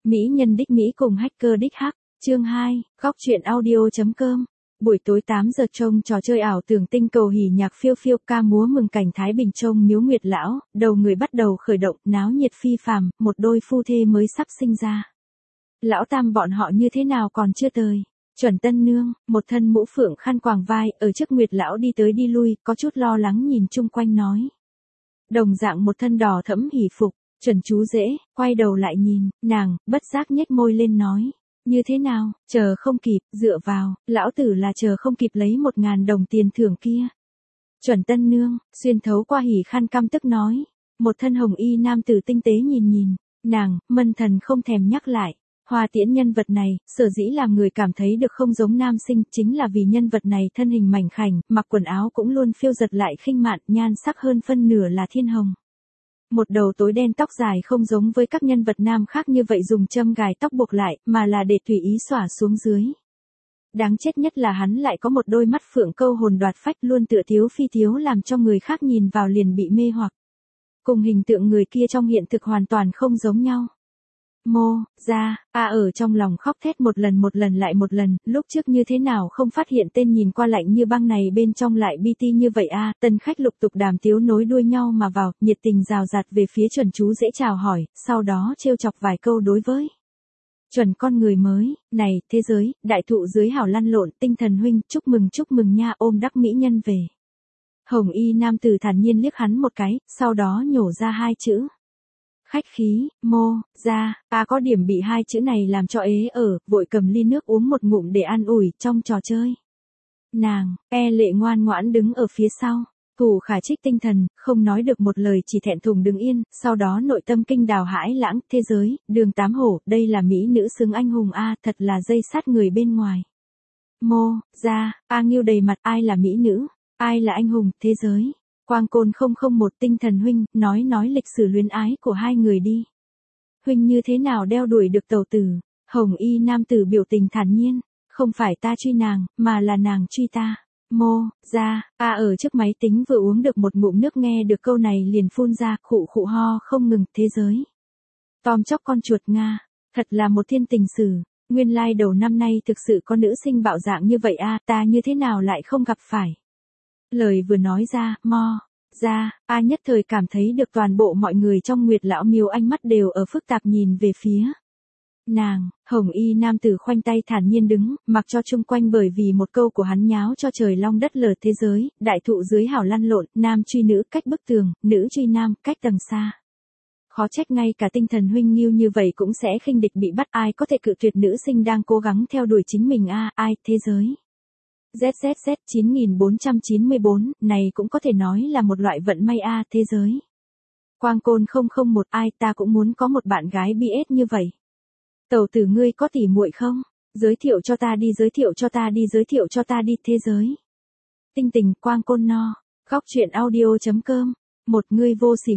Mỹ nhân đích Mỹ cùng hacker đích hắc, chương 2, góc truyện audio.com. Buổi tối 8 giờ trông trò chơi ảo tưởng tinh cầu hỉ nhạc phiêu phiêu ca múa mừng cảnh Thái Bình trông miếu Nguyệt lão, đầu người bắt đầu khởi động, náo nhiệt phi phàm, một đôi phu thê mới sắp sinh ra. Lão tam bọn họ như thế nào còn chưa tới. Chuẩn tân nương, một thân mũ phượng khăn quàng vai, ở trước Nguyệt lão đi tới đi lui, có chút lo lắng nhìn chung quanh nói. Đồng dạng một thân đỏ thẫm hỉ phục. Chuẩn chú rể, quay đầu lại nhìn, nàng, bất giác nhếch môi lên nói. Như thế nào, chờ không kịp, dựa vào, lão tử là chờ không kịp lấy 1.000 đồng tiền thưởng kia. Chuẩn tân nương, xuyên thấu qua hỉ khăn căm tức nói. Một thân hồng y nam tử tinh tế nhìn, nàng, mân thần không thèm nhắc lại. Hoa Tiễn nhân vật này, sở dĩ làm người cảm thấy được không giống nam sinh, chính là vì nhân vật này thân hình mảnh khảnh, mặc quần áo cũng luôn phiêu giật lại khinh mạn, nhan sắc hơn phân nửa là thiên hồng. Một đầu tối đen tóc dài không giống với các nhân vật nam khác như vậy dùng châm gài tóc buộc lại, mà là để tùy ý xõa xuống dưới. Đáng chết nhất là hắn lại có một đôi mắt phượng câu hồn đoạt phách luôn tựa thiếu phi thiếu làm cho người khác nhìn vào liền bị mê hoặc. Cùng hình tượng người kia trong hiện thực hoàn toàn không giống nhau. Mô, ra, ở trong lòng khóc thét một lần lại một lần, lúc trước như thế nào không phát hiện tên nhìn qua lạnh như băng này bên trong lại bi ti như vậy tân khách lục tục đàm tiếu nối đuôi nhau mà vào, nhiệt tình rào rạt về phía chuẩn chú dễ chào hỏi, sau đó trêu chọc vài câu đối với. Chuẩn con người mới, này, thế giới, đại thụ dưới hào lăn lộn, tinh thần huynh, chúc mừng nha, ôm đắc mỹ nhân về. Hồng y nam tử thản nhiên liếc hắn một cái, sau đó nhổ ra hai chữ. Khách khí, mô, ra, có điểm bị hai chữ này làm cho ế ở, vội cầm ly nước uống một ngụm để an ủi trong trò chơi. Nàng, lệ ngoan ngoãn đứng ở phía sau, Thủ Khả trích tinh thần, không nói được một lời chỉ thẹn thùng đứng yên, sau đó nội tâm kinh đào hãi lãng, thế giới, đường tám hổ, đây là mỹ nữ xứng anh hùng thật là dây sát người bên ngoài. Mô, ra, nghiêu đầy mặt, ai là mỹ nữ, ai là anh hùng, thế giới. Quang Côn 001 tinh thần huynh, nói lịch sử luyến ái của hai người đi. Huynh như thế nào đeo đuổi được tẩu tử? Hồng y nam tử biểu tình thản nhiên, không phải ta truy nàng, mà là nàng truy ta. Mô, ra, ở trước máy tính vừa uống được một ngụm nước nghe được câu này liền phun ra, khụ ho không ngừng, thế giới. Tom chóc con chuột Nga, thật là một thiên tình sử, nguyên lai đầu năm nay thực sự có nữ sinh bạo dạng như vậy ta như thế nào lại không gặp phải. Lời vừa nói ra, ra, nhất thời cảm thấy được toàn bộ mọi người trong Nguyệt lão miếu ánh mắt đều ở phức tạp nhìn về phía. Nàng, hồng y nam tử khoanh tay thản nhiên đứng, mặc cho chung quanh bởi vì một câu của hắn nháo cho trời long đất lở thế giới, đại thụ dưới hào lăn lộn, nam truy nữ cách bức tường, nữ truy nam cách tầng xa. Khó trách ngay cả tinh thần huynh nghiêu như vậy cũng sẽ khinh địch bị bắt, ai có thể cự tuyệt nữ sinh đang cố gắng theo đuổi chính mình ai, thế giới. ZZZ 9494, này cũng có thể nói là một loại vận may thế giới. Quang Côn 001 ta cũng muốn có một bạn gái BS như vậy. Tẩu tử ngươi có tỉ muội không? Giới thiệu cho ta đi thế giới. Tinh tình Quang Côn no, góc truyện audio.com, một ngươi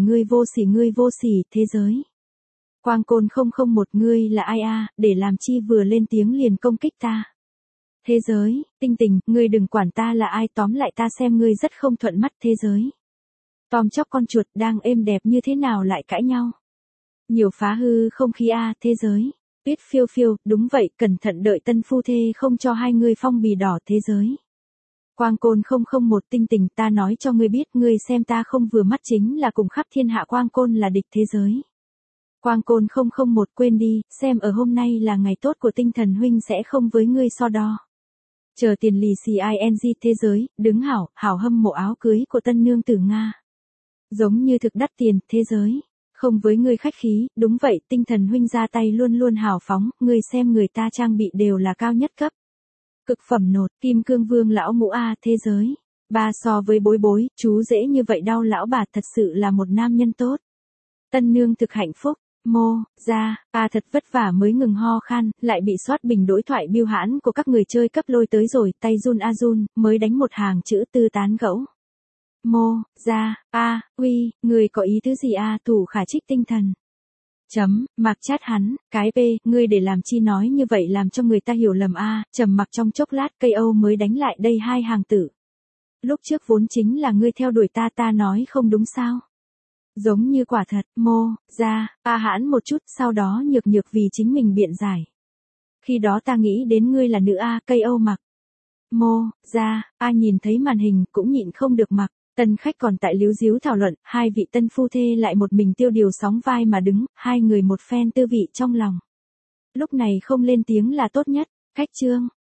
vô sỉ, thế giới. Quang Côn 001 ngươi là ai để làm chi vừa lên tiếng liền công kích ta. Thế giới, tinh tình, ngươi đừng quản ta là ai, tóm lại ta xem ngươi rất không thuận mắt, thế giới. Tom chóc con chuột đang êm đẹp như thế nào lại cãi nhau. Nhiều phá hư không khí thế giới. Tuyết phiêu phiêu, đúng vậy, cẩn thận đợi tân phu thê không cho hai ngươi phong bì đỏ, thế giới. Quang Côn 001 tinh tình, ta nói cho ngươi biết, ngươi xem ta không vừa mắt chính là cùng khắp thiên hạ Quang Côn là địch, thế giới. Quang Côn 001 quên đi, xem ở hôm nay là ngày tốt của tinh thần huynh sẽ không với ngươi so đo. Chờ tiền lì CING, thế giới, đứng hảo hâm mộ áo cưới của tân nương tử Nga. Giống như thực đắt tiền, thế giới. Không với ngươi khách khí, đúng vậy, tinh thần huynh ra tay luôn hào phóng, ngươi xem người ta trang bị đều là cao nhất cấp. Cực phẩm nột, kim cương vương lão ngũ thế giới. Ba so với bối, chú dễ như vậy đau lão bà thật sự là một nam nhân tốt. Tân nương thực hạnh phúc. Mô, ra, thật vất vả mới ngừng ho khan, lại bị soát bình đối thoại biêu hãn của các người chơi cấp lôi tới rồi, tay run mới đánh một hàng chữ tư tán gẫu. Mô, ra, uy, người có ý tứ gì Thủ Khả trích tinh thần. Mặc chát hắn, cái ngươi để làm chi nói như vậy làm cho người ta hiểu lầm trầm mặc trong chốc lát cây Âu mới đánh lại đây hai hàng tử. Lúc trước vốn chính là ngươi theo đuổi ta nói không đúng sao. Giống như quả thật, mô, ra, A hãn một chút, sau đó nhược nhược vì chính mình biện giải. Khi đó ta nghĩ đến ngươi là nữ A, cây Âu mặc. Mô, ra, A nhìn thấy màn hình, cũng nhịn không được mặc. Tân khách còn tại líu díu thảo luận, hai vị tân phu thê lại một mình tiêu điều sóng vai mà đứng, hai người một phen tư vị trong lòng. Lúc này không lên tiếng là tốt nhất, khách trương.